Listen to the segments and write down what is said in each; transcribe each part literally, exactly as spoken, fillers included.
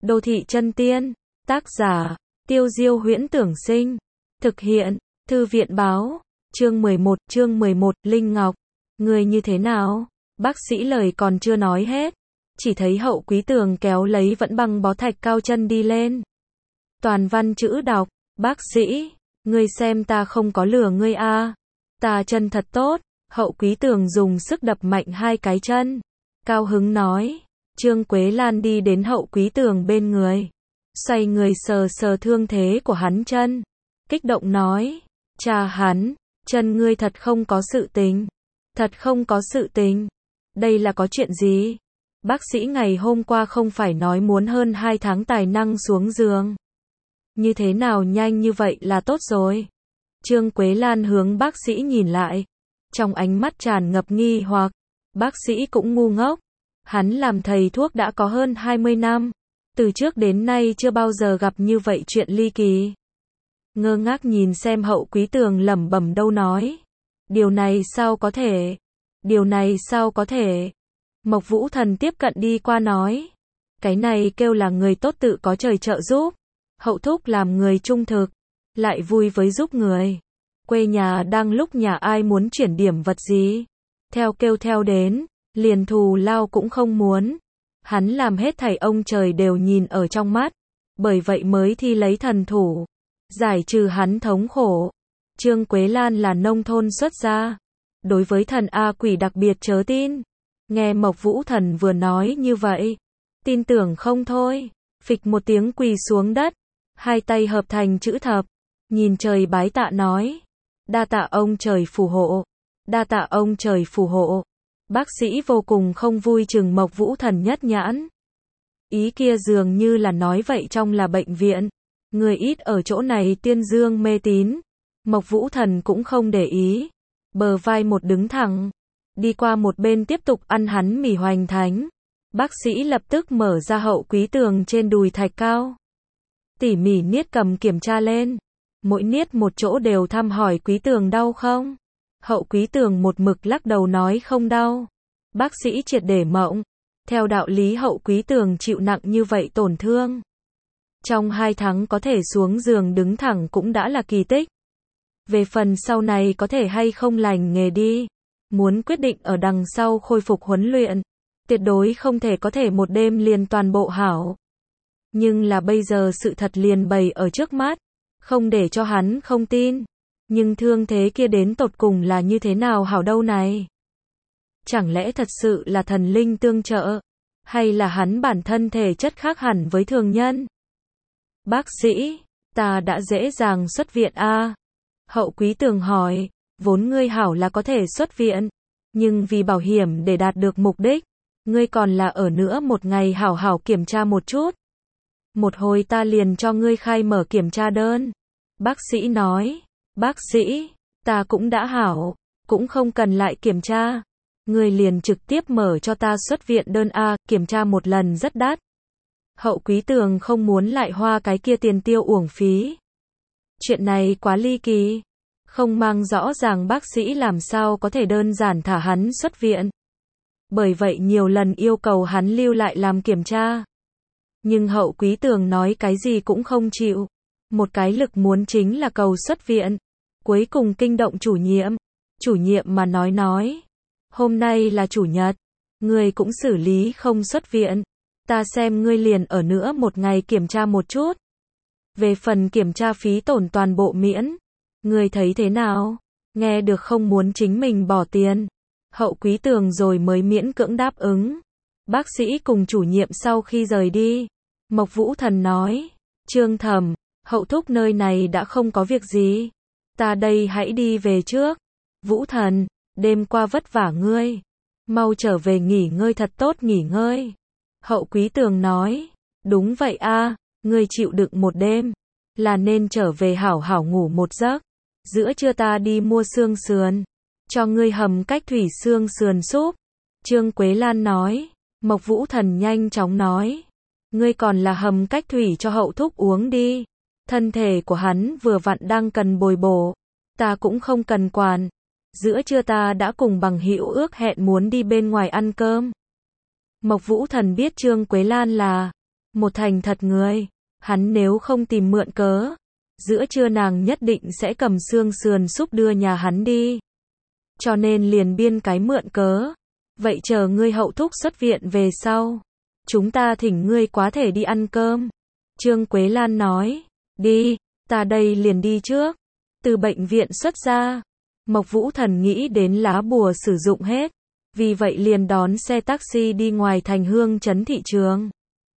Đô thị chân tiên, tác giả, Tiêu Diêu Huyễn Tưởng Sinh, thực hiện, Thư viện báo, chương mười một, chương mười một, Linh Ngọc, người như thế nào? Bác sĩ lời còn chưa nói hết, chỉ thấy Hậu Quý Tường kéo lấy vẫn băng bó thạch cao chân đi lên. Toàn văn chữ đọc, bác sĩ, ngươi xem ta không có lừa ngươi a, ta chân thật tốt. Hậu Quý Tường dùng sức đập mạnh hai cái chân, cao hứng nói. Trương Quế Lan đi đến Hậu Quý Tường bên người, xoay người sờ sờ thương thế của hắn chân, kích động nói, cha hắn, chân ngươi thật không có sự tình, thật không có sự tình, đây là có chuyện gì? Bác sĩ ngày hôm qua không phải nói muốn hơn hai tháng tài năng xuống giường, như thế nào nhanh như vậy là tốt rồi? Trương Quế Lan hướng bác sĩ nhìn lại, trong ánh mắt tràn ngập nghi hoặc. Bác sĩ cũng ngu ngốc, hắn làm thầy thuốc đã có hơn hai mươi năm, từ trước đến nay chưa bao giờ gặp như vậy chuyện ly kỳ. Ngơ ngác nhìn xem Hậu Quý Tường lẩm bẩm đâu nói, điều này sao có thể, điều này sao có thể. Mộc Vũ Thần tiếp cận đi qua nói, cái này kêu là người tốt tự có trời trợ giúp. Hậu thúc làm người trung thực, lại vui với giúp người. Quê nhà đang lúc nhà ai muốn chuyển điểm vật gì, theo kêu theo đến, liền thù lao cũng không muốn. Hắn làm hết thảy ông trời đều nhìn ở trong mắt, bởi vậy mới thi lấy thần thủ, giải trừ hắn thống khổ. Trương Quế Lan là nông thôn xuất gia, đối với thần A quỷ đặc biệt chớ tin. Nghe Mộc Vũ Thần vừa nói như vậy, tin tưởng không thôi, phịch một tiếng quỳ xuống đất, hai tay hợp thành chữ thập, nhìn trời bái tạ nói, đa tạ ông trời phù hộ, đa tạ ông trời phù hộ. Bác sĩ vô cùng không vui chừng Mộc Vũ Thần nhất nhãn. Ý kia dường như là nói vậy trong là bệnh viện, người ít ở chỗ này tiên dương mê tín. Mộc Vũ Thần cũng không để ý, bờ vai một đứng thẳng, đi qua một bên tiếp tục ăn hắn mì hoành thánh. Bác sĩ lập tức mở ra Hậu Quý Tường trên đùi thạch cao, tỉ mỉ niết cầm kiểm tra lên, mỗi niết một chỗ đều thăm hỏi Quý Tường đau không. Hậu Quý Tường một mực lắc đầu nói không đau. Bác sĩ triệt để mộng, theo đạo lý Hậu Quý Tường chịu nặng như vậy tổn thương, trong hai tháng có thể xuống giường đứng thẳng cũng đã là kỳ tích. Về phần sau này có thể hay không lành nghề đi, muốn quyết định ở đằng sau khôi phục huấn luyện, tuyệt đối không thể có thể một đêm liền toàn bộ hảo. Nhưng là bây giờ sự thật liền bày ở trước mắt, không để cho hắn không tin. Nhưng thương thế kia đến tột cùng là như thế nào hảo đâu này? Chẳng lẽ thật sự là thần linh tương trợ? Hay là hắn bản thân thể chất khác hẳn với thường nhân? Bác sĩ, ta đã dễ dàng xuất viện a. Hậu Quý Tường hỏi, vốn ngươi hảo là có thể xuất viện, nhưng vì bảo hiểm để đạt được mục đích, ngươi còn là ở nữa một ngày hảo hảo kiểm tra một chút. Một hồi ta liền cho ngươi khai mở kiểm tra đơn. Bác sĩ nói, bác sĩ, ta cũng đã hảo, cũng không cần lại kiểm tra. Ngươi liền trực tiếp mở cho ta xuất viện đơn a, kiểm tra một lần rất đắt. Hậu Quý Tường không muốn lại hoa cái kia tiền tiêu uổng phí. Chuyện này quá ly kỳ, không mang rõ ràng bác sĩ làm sao có thể đơn giản thả hắn xuất viện. Bởi vậy nhiều lần yêu cầu hắn lưu lại làm kiểm tra. Nhưng Hậu Quý Tường nói cái gì cũng không chịu. Một cái lực muốn chính là cầu xuất viện. Cuối cùng kinh động chủ nhiệm. Chủ nhiệm mà nói nói, hôm nay là chủ nhật, ngươi cũng xử lý không xuất viện, ta xem ngươi liền ở nữa một ngày kiểm tra một chút. Về phần kiểm tra phí tổn toàn bộ miễn, ngươi thấy thế nào? Nghe được không muốn chính mình bỏ tiền. Hậu Quý Tường rồi mới miễn cưỡng đáp ứng. Bác sĩ cùng chủ nhiệm sau khi rời đi, Mộc Vũ Thần nói, Trương Thẩm, Hậu thúc nơi này đã không có việc gì, ta đây hãy đi về trước. Vũ Thần, đêm qua vất vả ngươi, mau trở về nghỉ ngơi thật tốt nghỉ ngơi. Hậu Quý Tường nói, đúng vậy a, ngươi chịu đựng một đêm, là nên trở về hảo hảo ngủ một giấc. Giữa trưa ta đi mua xương sườn, cho ngươi hầm cách thủy xương sườn súp. Trương Quế Lan nói. Mộc Vũ Thần nhanh chóng nói, ngươi còn là hầm cách thủy cho Hậu thúc uống đi. Thân thể của hắn vừa vặn đang cần bồi bổ, ta cũng không cần quản. Giữa trưa ta đã cùng bằng hữu ước hẹn muốn đi bên ngoài ăn cơm. Mộc Vũ Thần biết Trương Quế Lan là Một thành thật người, hắn nếu không tìm mượn cớ, giữa trưa nàng nhất định sẽ cầm xương sườn súp đưa nhà hắn đi. Cho nên liền biên cái mượn cớ. Vậy chờ ngươi hậu thúc xuất viện về sau, chúng ta thỉnh ngươi quá thể đi ăn cơm. Trương Quế Lan nói, đi, ta đây liền đi trước. Từ bệnh viện xuất ra, Mộc Vũ Thần nghĩ đến lá bùa sử dụng hết, vì vậy liền đón xe taxi đi ngoài thành Hương Trấn thị trường.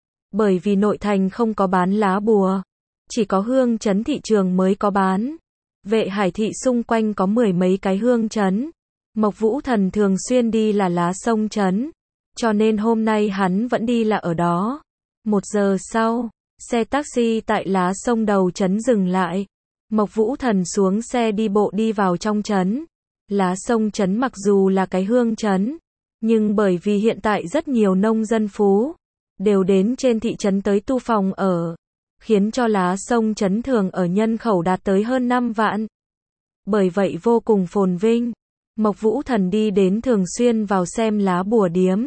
Bởi vì nội thành không có bán lá bùa, chỉ có Hương Trấn thị trường mới có bán. Vệ Hải thị xung quanh có mười mấy cái hương trấn. Mộc Vũ Thần thường xuyên đi là Lá Sông trấn, cho nên hôm nay hắn vẫn đi là ở đó. Một giờ sau, xe taxi tại Lá Sông đầu trấn dừng lại. Mộc Vũ Thần xuống xe đi bộ đi vào trong trấn. Lá Sông trấn mặc dù là cái hương trấn, nhưng bởi vì hiện tại rất nhiều nông dân phú đều đến trên thị trấn tới tu phòng ở, khiến cho Lá Sông trấn thường ở nhân khẩu đạt tới hơn năm vạn. Bởi vậy vô cùng phồn vinh. Mộc Vũ Thần đi đến thường xuyên vào xem lá bùa điếm.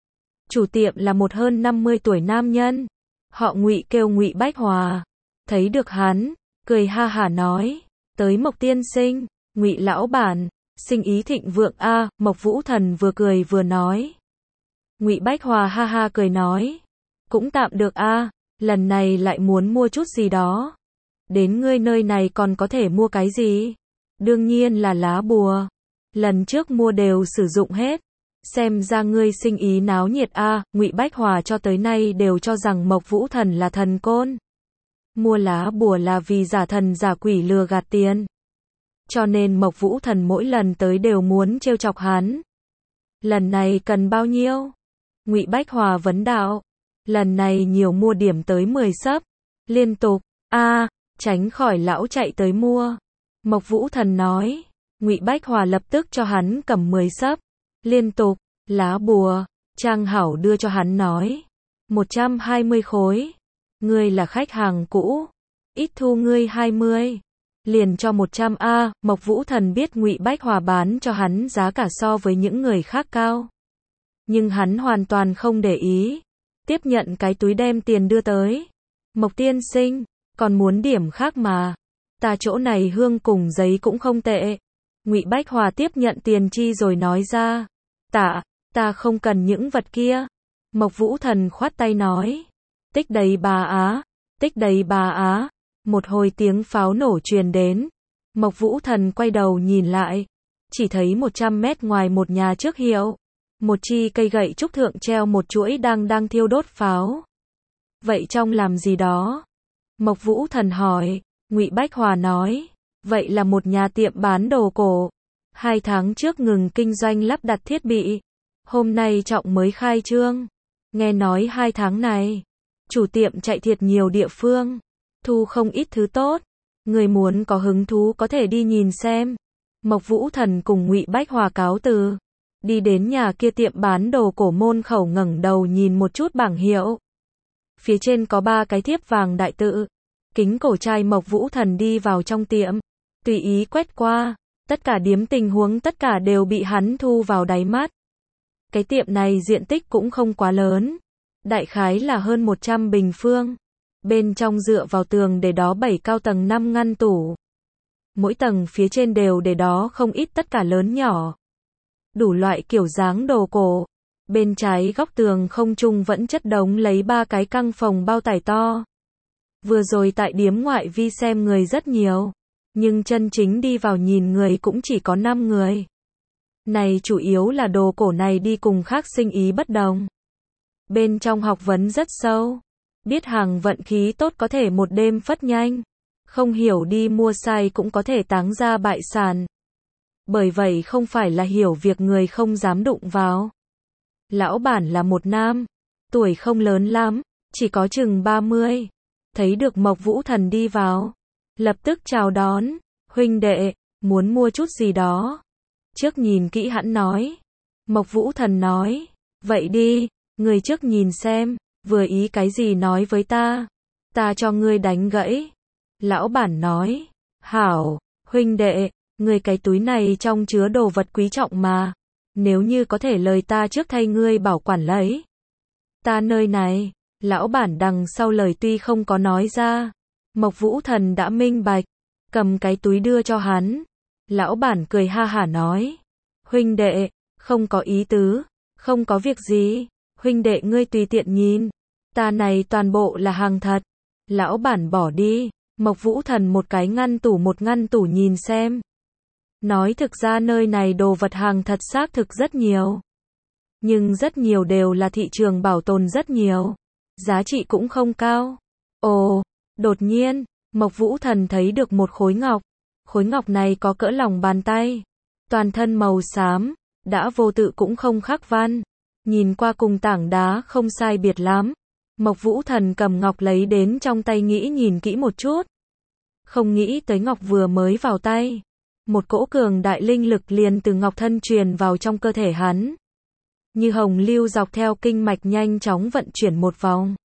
Chủ tiệm là một hơn năm mươi tuổi nam nhân, họ Ngụy kêu Ngụy Bách Hòa. Thấy được hắn, cười ha hả nói, tới Mộc tiên sinh, Ngụy lão bản, sinh ý thịnh vượng a. Mộc Vũ Thần vừa cười vừa nói. Ngụy Bách Hòa ha ha cười nói, cũng tạm được a, lần này lại muốn mua chút gì đó. Đến ngươi nơi này còn có thể mua cái gì? Đương nhiên là lá bùa. Lần trước mua đều sử dụng hết. Xem ra ngươi sinh ý náo nhiệt a. Ngụy Bách Hòa cho tới nay đều cho rằng Mộc Vũ Thần là thần côn. Mua lá bùa là vì giả thần giả quỷ lừa gạt tiền. Cho nên Mộc Vũ Thần mỗi lần tới đều muốn trêu chọc hắn. Lần này cần bao nhiêu? Ngụy Bách Hòa vấn đạo. Lần này nhiều mua điểm tới mười sấp. Liên tục. A, tránh khỏi lão chạy tới mua. Mộc Vũ Thần nói. Ngụy Bách Hòa lập tức cho hắn cầm mười sấp. Liên tục. Lá bùa. Trang Hảo đưa cho hắn nói. một trăm hai mươi khối. Ngươi là khách hàng cũ. Ít thu ngươi hai mươi. Liền cho một trăm a. Mộc Vũ Thần biết Ngụy Bách Hòa bán cho hắn giá cả so với những người khác cao. Nhưng hắn hoàn toàn không để ý. Tiếp nhận cái túi đem tiền đưa tới. Mộc tiên sinh, còn muốn điểm khác mà. Ta chỗ này hương cùng giấy cũng không tệ. Ngụy Bách Hòa tiếp nhận tiền chi rồi nói ra. Tạ, ta không cần những vật kia. Mộc Vũ Thần khoát tay nói. Tích đầy bà á, tích đầy bà á. Một hồi tiếng pháo nổ truyền đến. Mộc Vũ Thần quay đầu nhìn lại. Chỉ thấy một trăm mét ngoài một nhà trước hiệu. Một chi cây gậy trúc thượng treo một chuỗi đang đang thiêu đốt pháo. Vậy trong làm gì đó? Mộc Vũ Thần hỏi. Ngụy Bách Hòa nói. Vậy là một nhà tiệm bán đồ cổ. Hai tháng trước ngừng kinh doanh lắp đặt thiết bị. Hôm nay trọng mới khai trương. Nghe nói hai tháng này, chủ tiệm chạy thiệt nhiều địa phương. Thu không ít thứ tốt. Người muốn có hứng thú có thể đi nhìn xem. Mộc Vũ Thần cùng Ngụy Bách Hòa cáo từ. Đi đến nhà kia tiệm bán đồ cổ môn khẩu ngẩng đầu nhìn một chút bảng hiệu. Phía trên có ba cái thiếp vàng đại tự. Kính cổ trai Mộc Vũ Thần đi vào trong tiệm. Tùy ý quét qua. Tất cả điếm tình huống tất cả đều bị hắn thu vào đáy mắt. Cái tiệm này diện tích cũng không quá lớn. Đại khái là hơn một trăm bình phương. Bên trong dựa vào tường để đó bảy cao tầng năm ngăn tủ. Mỗi tầng phía trên đều để đó không ít tất cả lớn nhỏ. Đủ loại kiểu dáng đồ cổ. Bên trái góc tường không trung vẫn chất đống lấy ba cái căng phòng bao tải to. Vừa rồi tại điếm ngoại vi xem người rất nhiều. Nhưng chân chính đi vào nhìn người cũng chỉ có năm người. Này chủ yếu là đồ cổ này đi cùng khác sinh ý bất đồng. Bên trong học vấn rất sâu. Biết hàng vận khí tốt có thể một đêm phất nhanh. Không hiểu đi mua sai cũng có thể táng ra bại sản. Bởi vậy không phải là hiểu việc người không dám đụng vào. Lão bản là một nam. Tuổi không lớn lắm. Chỉ có chừng ba mươi. Thấy được Mộc Vũ Thần đi vào. Lập tức chào đón. Huynh đệ, muốn mua chút gì đó. Trước nhìn kỹ hắn nói. Mộc Vũ Thần nói. Vậy đi, người trước nhìn xem. Vừa ý cái gì nói với ta. Ta cho ngươi đánh gãy. Lão bản nói. Hảo, huynh đệ, ngươi cái túi này trong chứa đồ vật quý trọng mà. Nếu như có thể lời ta trước thay ngươi bảo quản lấy. Ta nơi này, Lão bản đằng sau lời tuy không có nói ra, Mộc Vũ Thần đã minh bạch, cầm cái túi đưa cho hắn. Lão bản cười ha hả nói, huynh đệ, không có ý tứ, không có việc gì, huynh đệ ngươi tùy tiện nhìn, ta này toàn bộ là hàng thật. Lão bản bỏ đi, Mộc Vũ Thần một cái ngăn tủ một ngăn tủ nhìn xem. Nói thực ra nơi này đồ vật hàng thật xác thực rất nhiều. Nhưng rất nhiều đều là thị trường bảo tồn rất nhiều. Giá trị cũng không cao. Ồ, đột nhiên, Mộc Vũ Thần thấy được một khối ngọc. Khối ngọc này có cỡ lòng bàn tay. Toàn thân màu xám, đã vô tự cũng không khắc văn. Nhìn qua cùng tảng đá không sai biệt lắm. Mộc Vũ Thần cầm ngọc lấy đến trong tay nghĩ nhìn kỹ một chút. Không nghĩ tới ngọc vừa mới vào tay. Một cỗ cường đại linh lực liền từ ngọc thân truyền vào trong cơ thể hắn. Như hồng lưu dọc theo kinh mạch nhanh chóng vận chuyển một vòng.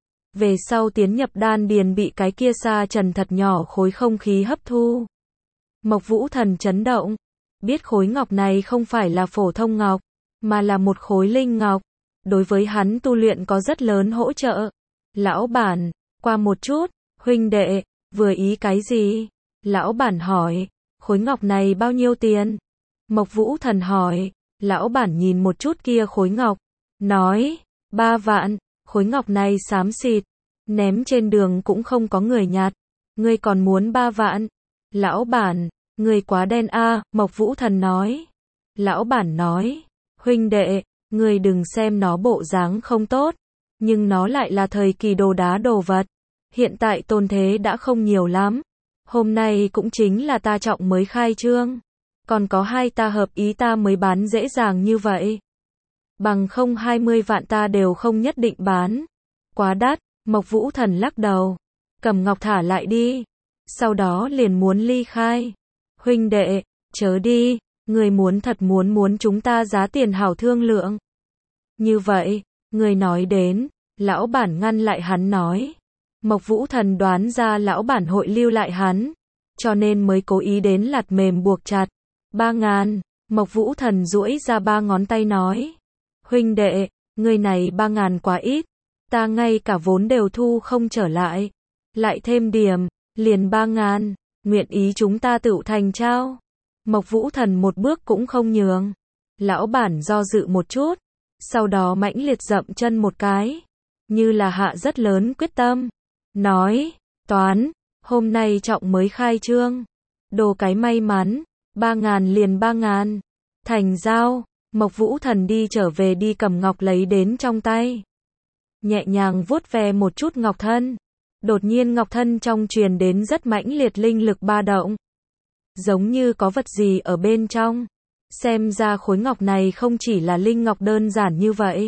Về sau tiến nhập đan điền bị cái kia sa trần thật nhỏ khối không khí hấp thu. Mộc Vũ Thần chấn động. Biết khối ngọc này không phải là phổ thông ngọc, mà là một khối linh ngọc. Đối với hắn tu luyện có rất lớn hỗ trợ. Lão bản, qua một chút, huynh đệ, vừa ý cái gì? Lão bản hỏi, khối ngọc này bao nhiêu tiền? Mộc Vũ Thần hỏi, lão bản nhìn một chút kia khối ngọc, nói, ba vạn, khối ngọc này xám xịt, ném trên đường cũng không có người nhặt, ngươi còn muốn ba vạn? Lão bản, ngươi quá đen a, Mộc Vũ Thần nói. Lão bản nói, huynh đệ, ngươi đừng xem nó bộ dáng không tốt, nhưng nó lại là thời kỳ đồ đá đồ vật. Hiện tại tồn thế đã không nhiều lắm. Hôm nay cũng chính là ta trọng mới khai trương. Còn có hai ta hợp ý ta mới bán dễ dàng như vậy. Bằng không hai mươi vạn ta đều không nhất định bán. Quá đắt, Mộc Vũ Thần lắc đầu. Cầm ngọc thả lại đi. Sau đó liền muốn ly khai. Huynh đệ, chớ đi, người muốn thật muốn muốn chúng ta giá tiền hảo thương lượng. Như vậy, người nói đến, lão bản ngăn lại hắn nói. Mộc Vũ Thần đoán ra lão bản hội lưu lại hắn, cho nên mới cố ý đến lạt mềm buộc chặt. Ba ngàn, Mộc Vũ Thần duỗi ra ba ngón tay nói. Huynh đệ, người này ba ngàn quá ít, ta ngay cả vốn đều thu không trở lại. Lại thêm điểm, liền ba ngàn, nguyện ý chúng ta tự thành trao. Mộc Vũ Thần một bước cũng không nhường. Lão bản do dự một chút, sau đó mãnh liệt dậm chân một cái, như là hạ rất lớn quyết tâm. Nói, toán, hôm nay trọng mới khai trương. Đồ cái may mắn, ba ngàn liền ba ngàn. Thành giao, Mộc Vũ Thần đi trở về đi cầm ngọc lấy đến trong tay. Nhẹ nhàng vuốt ve một chút ngọc thân. Đột nhiên ngọc thân trong truyền đến rất mãnh liệt linh lực ba động. Giống như có vật gì ở bên trong. Xem ra khối ngọc này không chỉ là linh ngọc đơn giản như vậy.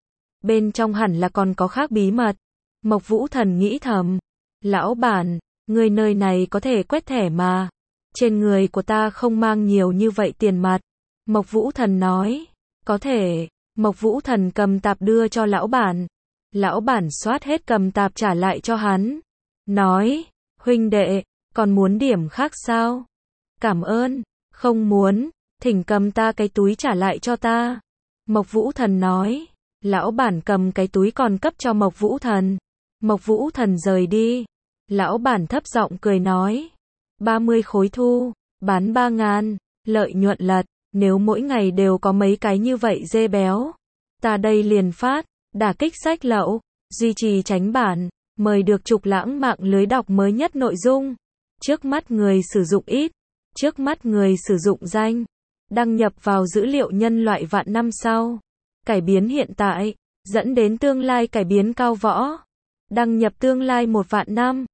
Bên trong hẳn là còn có khác bí mật. Mộc Vũ Thần nghĩ thầm. Lão bản, người nơi này có thể quét thẻ mà. Trên người của ta không mang nhiều như vậy tiền mặt. Mộc Vũ Thần nói. Có thể. Mộc Vũ Thần cầm tạp đưa cho lão bản. Lão bản soát hết cầm tạp trả lại cho hắn. Nói. Huynh đệ, còn muốn điểm khác sao? Cảm ơn. Không muốn. Thỉnh cầm ta cái túi trả lại cho ta. Mộc Vũ Thần nói. Lão bản cầm cái túi còn cấp cho Mộc Vũ Thần. Mộc Vũ Thần rời đi. Lão bản thấp giọng cười nói. ba mươi khối thu, bán ba ngàn, lợi nhuận lật, nếu mỗi ngày đều có mấy cái như vậy dê béo. Ta đây liền phát, đả kích sách lậu, duy trì tránh bản, mời được Trục Lãng mạng lưới đọc mới nhất nội dung. Trước mắt người sử dụng ít, trước mắt người sử dụng danh. Đăng nhập vào dữ liệu nhân loại vạn năm sau. Cải biến hiện tại, dẫn đến tương lai cải biến cao võ. Đăng nhập tương lai một vạn năm.